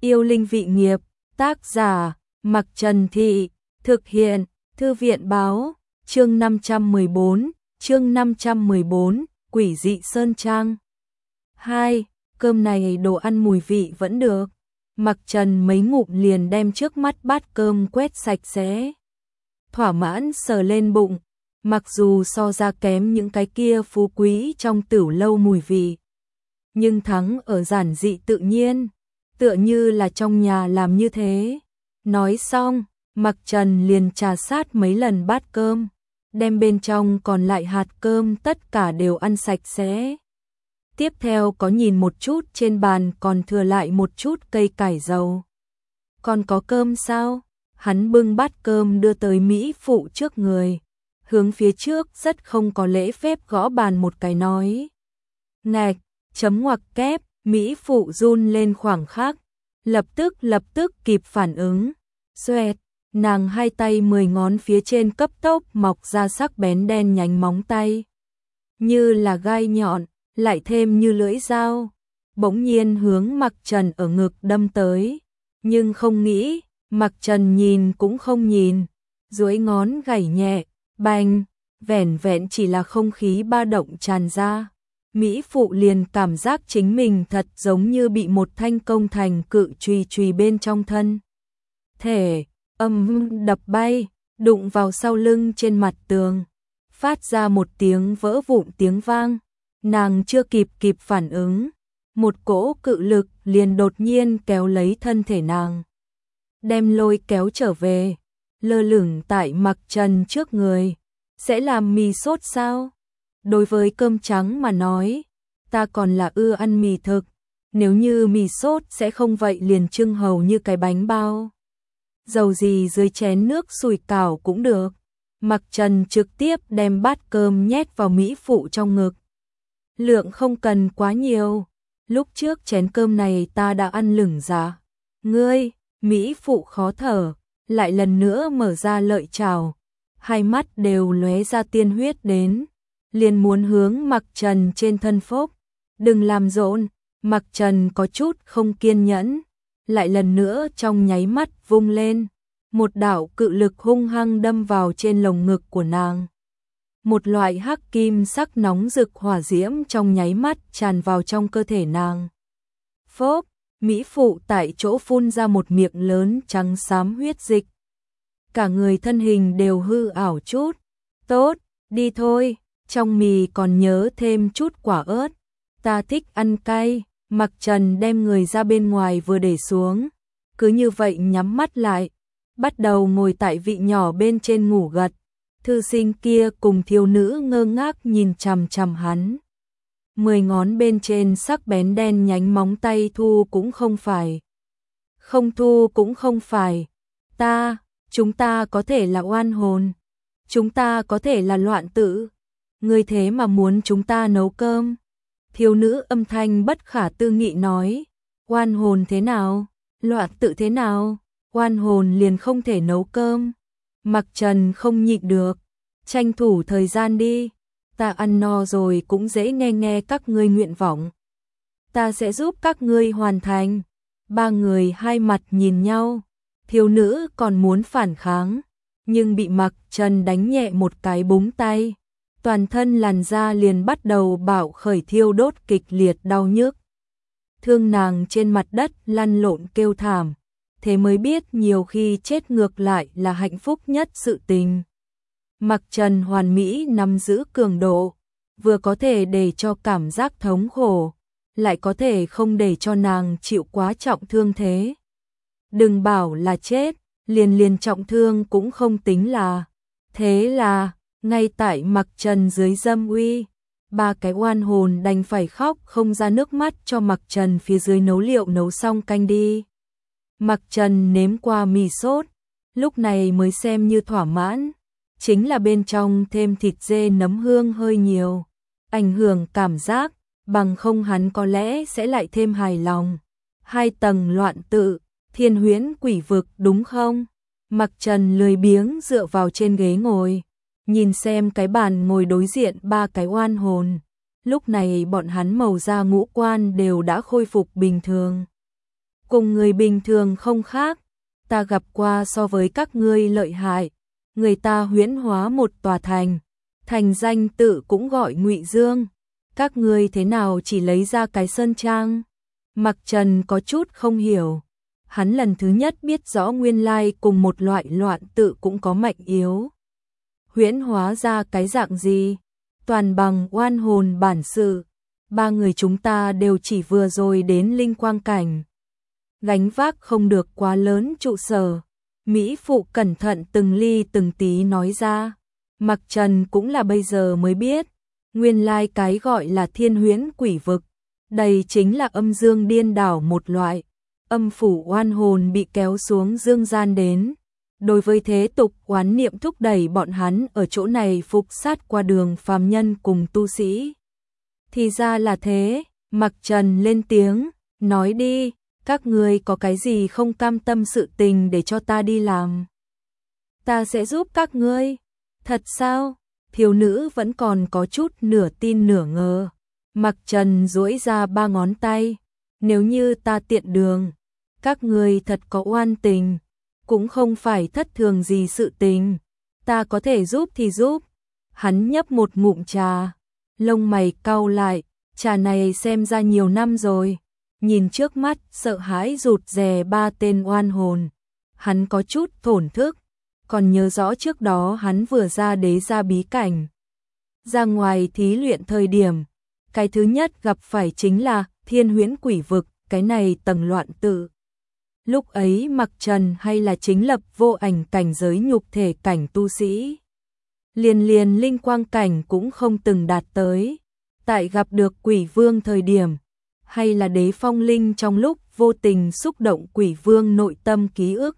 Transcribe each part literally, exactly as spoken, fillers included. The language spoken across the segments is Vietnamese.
Yêu linh vị nghiệp, tác giả, Mặc Trần Thị, thực hiện, Thư viện báo, chương năm trăm mười bốn, chương năm trăm mười bốn, Quỷ dị Sơn Trang. hai. Cơm này đồ ăn mùi vị vẫn được. Mặc Trần mấy ngụm liền đem trước mắt bát cơm quét sạch sẽ. Thỏa mãn sờ lên bụng, mặc dù so ra kém những cái kia phú quý trong tửu lâu mùi vị, nhưng thắng ở giản dị tự nhiên, tựa như là trong nhà làm như thế. Nói xong, Mặc Trần liền trà sát mấy lần bát cơm, đem bên trong còn lại hạt cơm tất cả đều ăn sạch sẽ. Tiếp theo có nhìn một chút trên bàn còn thừa lại một chút cây cải dầu. Còn có cơm sao? Hắn bưng bát cơm đưa tới mỹ phụ trước người, hướng phía trước rất không có lễ phép gõ bàn một cái nói. Ngạch, chấm ngoặc kép, mỹ phụ run lên khoảng khắc, lập tức lập tức kịp phản ứng. Xoẹt, nàng hai tay mười ngón phía trên cấp tốc mọc ra sắc bén đen nhánh móng tay, như là gai nhọn, lại thêm như lưỡi dao, bỗng nhiên hướng Mặc Trần ở ngực đâm tới, nhưng không nghĩ, Mặc Trần nhìn cũng không nhìn, duỗi ngón gảy nhẹ, bành, vẻn vẹn chỉ là không khí ba động tràn ra. Mỹ phụ liền cảm giác chính mình thật giống như bị một thanh công thành cự chùy chùy bên trong thân thể, âm đập bay, đụng vào sau lưng trên mặt tường, phát ra một tiếng vỡ vụn tiếng vang. Nàng chưa kịp kịp phản ứng, một cỗ cự lực liền đột nhiên kéo lấy thân thể nàng, đem lôi kéo trở về, lơ lửng tại Mặc Trần trước người. Sẽ làm mì sốt sao? Đối với cơm trắng mà nói, ta còn là ưa ăn mì thực, nếu như mì sốt sẽ không vậy liền trưng hầu như cái bánh bao. Dầu gì dưới chén nước sủi cảo cũng được. Mặc Trần trực tiếp đem bát cơm nhét vào mỹ phụ trong ngực. Lượng không cần quá nhiều, lúc trước chén cơm này ta đã ăn lửng ra. Ngươi, mỹ phụ khó thở, lại lần nữa mở ra lợi chảo, hai mắt đều lóe ra tiên huyết đến, liền muốn hướng Mặc Trần trên thân phốc. Đừng làm rộn. Mặc Trần có chút không kiên nhẫn, lại lần nữa trong nháy mắt vung lên, một đạo cự lực hung hăng đâm vào trên lồng ngực của nàng. Một loại hắc kim sắc nóng rực hỏa diễm trong nháy mắt tràn vào trong cơ thể nàng. Phốc, mỹ phụ tại chỗ phun ra một miệng lớn trắng xám huyết dịch. Cả người thân hình đều hư ảo chút. Tốt, đi thôi, trong mì còn nhớ thêm chút quả ớt. Ta thích ăn cay. Mặc Trần đem người ra bên ngoài vừa để xuống, cứ như vậy nhắm mắt lại, bắt đầu ngồi tại vị nhỏ bên trên ngủ gật. Thư sinh kia cùng thiếu nữ ngơ ngác nhìn chằm chằm hắn. Mười ngón bên trên sắc bén đen nhánh móng tay thu cũng không phải. Không thu cũng không phải. Ta, chúng ta có thể là oan hồn. Chúng ta có thể là loạn tử. Ngươi thế mà muốn chúng ta nấu cơm. Thiếu nữ âm thanh bất khả tư nghị nói. Oan hồn thế nào? Loạn tử thế nào? Oan hồn liền không thể nấu cơm. Mặc Trần không nhịn được, tranh thủ thời gian đi, ta ăn no rồi cũng dễ nghe nghe các ngươi nguyện vọng. Ta sẽ giúp các ngươi hoàn thành. Ba người hai mặt nhìn nhau, thiếu nữ còn muốn phản kháng, nhưng bị Mặc Trần đánh nhẹ một cái búng tay, toàn thân làn da liền bắt đầu bạo khởi thiêu đốt kịch liệt đau nhức. Thương nàng trên mặt đất lăn lộn kêu thảm. Thế mới biết nhiều khi chết ngược lại là hạnh phúc nhất sự tình. Mặc Trần hoàn mỹ nắm giữ cường độ, vừa có thể để cho cảm giác thống khổ, lại có thể không để cho nàng chịu quá trọng thương thế. Đừng bảo là chết, liền liền trọng thương cũng không tính là. Thế là, ngay tại Mặc Trần dưới dâm uy, ba cái oan hồn đành phải khóc không ra nước mắt cho Mặc Trần phía dưới nấu liệu nấu xong canh đi. Mặc Trần nếm qua mì sốt, lúc này mới xem như thỏa mãn, chính là bên trong thêm thịt dê nấm hương hơi nhiều, ảnh hưởng cảm giác, bằng không hắn có lẽ sẽ lại thêm hài lòng. Hai tầng loạn tự, thiên huyễn quỷ vực đúng không? Mặc Trần lười biếng dựa vào trên ghế ngồi, nhìn xem cái bàn ngồi đối diện ba cái oan hồn. Lúc này bọn hắn màu da ngũ quan đều đã khôi phục bình thường. cùng người bình thường không khác, ta gặp qua so với các ngươi lợi hại, người ta huyễn hóa một tòa thành, thành danh tự cũng gọi Ngụy Dương, các ngươi thế nào chỉ lấy ra cái sơn trang? Mặc Trần có chút không hiểu, hắn lần thứ nhất biết rõ nguyên lai cùng một loại loạn tự cũng có mạnh yếu. Huyễn hóa ra cái dạng gì? Toàn bằng oan hồn bản sự, ba người chúng ta đều chỉ vừa rồi đến linh quang cảnh. Gánh vác không được quá lớn trụ sở. Mỹ Phụ cẩn thận từng ly từng tí nói ra. Mặc Trần cũng là bây giờ mới biết. Nguyên lai cái gọi là thiên huyễn quỷ vực. Đây chính là âm dương điên đảo một loại. Âm phủ oan hồn bị kéo xuống dương gian đến. Đối với thế tục oán niệm thúc đẩy bọn hắn ở chỗ này phục sát qua đường phàm nhân cùng tu sĩ. Thì ra là thế, Mặc Trần lên tiếng, nói đi, các ngươi có cái gì không cam tâm sự tình để cho ta đi làm. Ta sẽ giúp các ngươi. Thật sao? Thiếu nữ vẫn còn có chút nửa tin nửa ngờ. Mặc Trần duỗi ra ba ngón tay, nếu như ta tiện đường, các ngươi thật có oan tình, cũng không phải thất thường gì sự tình, ta có thể giúp thì giúp. Hắn nhấp một ngụm trà, lông mày cau lại, trà này xem ra nhiều năm rồi, nhìn trước mắt sợ hãi rụt rè ba tên oan hồn, hắn có chút thổn thức, còn nhớ rõ trước đó hắn vừa ra đế gia bí cảnh, ra ngoài thí luyện thời điểm, cái thứ nhất gặp phải chính là thiên huyễn quỷ vực, cái này tầng loạn tự. Lúc ấy Mặc Trần hay là chính lập vô ảnh cảnh giới nhục thể cảnh tu sĩ. Liền liền linh quang cảnh cũng không từng đạt tới. Tại gặp được quỷ vương thời điểm, hay là đế phong linh trong lúc vô tình xúc động quỷ vương nội tâm ký ức.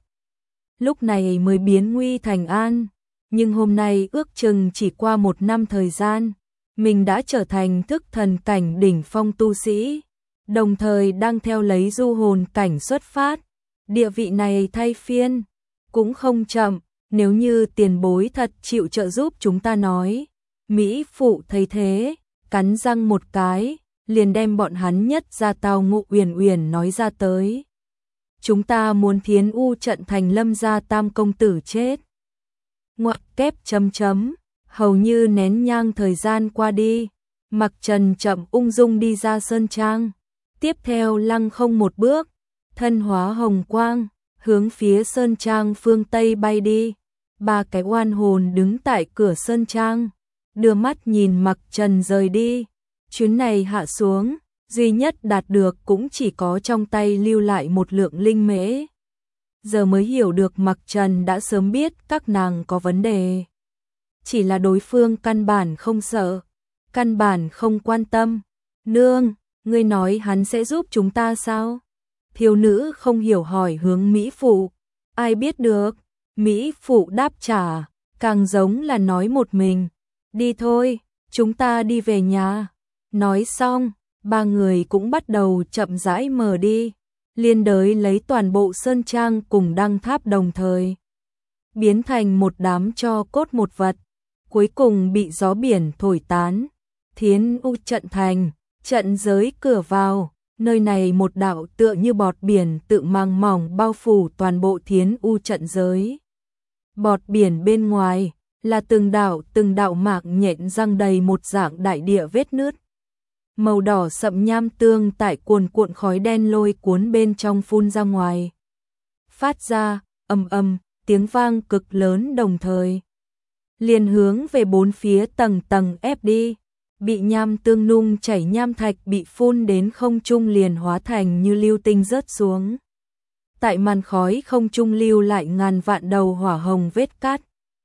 Lúc này mới biến nguy thành an, nhưng hôm nay ước chừng chỉ qua một năm thời gian, mình đã trở thành thức thần cảnh đỉnh phong tu sĩ, đồng thời đang theo lấy du hồn cảnh xuất phát. Địa vị này thay phiên, cũng không chậm, nếu như tiền bối thật chịu trợ giúp chúng ta nói. Mỹ Phụ thấy thế, cắn răng một cái, liền đem bọn hắn nhất ra tao Ngộ Uyển Uyển nói ra tới. Chúng ta muốn Thiến U trận thành Lâm gia tam công tử chết. Ngoặc kép chấm chấm, hầu như nén nhang thời gian qua đi, Mặc Trần chậm ung dung đi ra sơn trang, tiếp theo lăng không một bước, thân hóa hồng quang, hướng phía sơn trang phương Tây bay đi. Ba cái oan hồn đứng tại cửa sơn trang, đưa mắt nhìn Mặc Trần rời đi. Chuyến này hạ xuống, duy nhất đạt được cũng chỉ có trong tay lưu lại một lượng linh mễ. Giờ mới hiểu được Mặc Trần đã sớm biết các nàng có vấn đề. Chỉ là đối phương căn bản không sợ, căn bản không quan tâm. Nương, ngươi nói hắn sẽ giúp chúng ta sao? Thiếu nữ không hiểu hỏi hướng Mỹ Phụ. Ai biết được? Mỹ Phụ đáp trả, càng giống là nói một mình. Đi thôi, chúng ta đi về nhà. Nói xong, ba người cũng bắt đầu chậm rãi mở đi. Liên đới lấy toàn bộ sơn trang cùng đăng tháp đồng thời. Biến thành một đám tro cốt một vật. Cuối cùng bị gió biển thổi tán. Thiến U trận thành, trận giới cửa vào. Nơi này một đạo tựa như bọt biển tự mang mỏng bao phủ toàn bộ Thiến U trận giới. Bọt biển bên ngoài là từng đạo từng đạo mạc nhện răng đầy một dạng đại địa vết nứt. Màu đỏ sậm nham tương tại cuồn cuộn khói đen lôi cuốn bên trong phun ra ngoài. Phát ra, ầm ầm, tiếng vang cực lớn đồng thời. Liền hướng về bốn phía tầng tầng ép đi. Bị nham tương nung chảy nham thạch bị phun đến không trung liền hóa thành như lưu tinh rớt xuống. Tại màn khói không trung lưu lại ngàn vạn đầu hỏa hồng vết cát.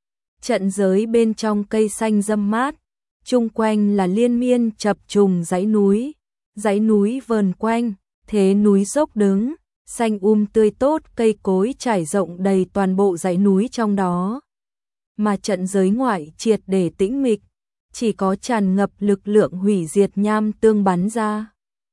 Trận giới bên trong cây xanh râm mát, chung quanh là liên miên chập trùng dãy núi, dãy núi vờn quanh, thế núi dốc đứng, xanh um tươi tốt, cây cối trải rộng đầy toàn bộ dãy núi trong đó. Mà trận giới ngoại triệt để tĩnh mịch, chỉ có tràn ngập lực lượng hủy diệt nham tương bắn ra,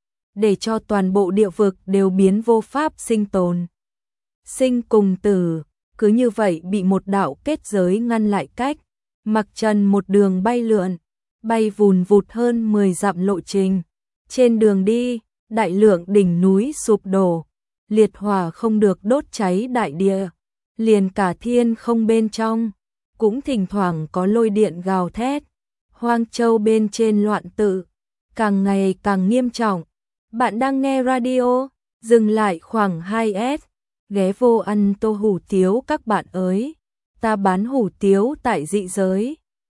để cho toàn bộ địa vực đều biến vô pháp sinh tồn. Sinh cùng tử, cứ như vậy bị một đạo kết giới ngăn lại cách. Mặc Trần một đường bay lượn, bay vùn vụt hơn mười dặm lộ trình. Trên đường đi, đại lượng đỉnh núi sụp đổ, liệt hỏa không được đốt cháy đại địa, liền cả thiên không bên trong, cũng thỉnh thoảng có lôi điện gào thét. Hoang Châu bên trên loạn tự, càng ngày càng nghiêm trọng. Bạn đang nghe radio, dừng lại khoảng hai S, ghé vô ăn tô hủ tiếu các bạn ơi. Ta bán hủ tiếu tại dị giới.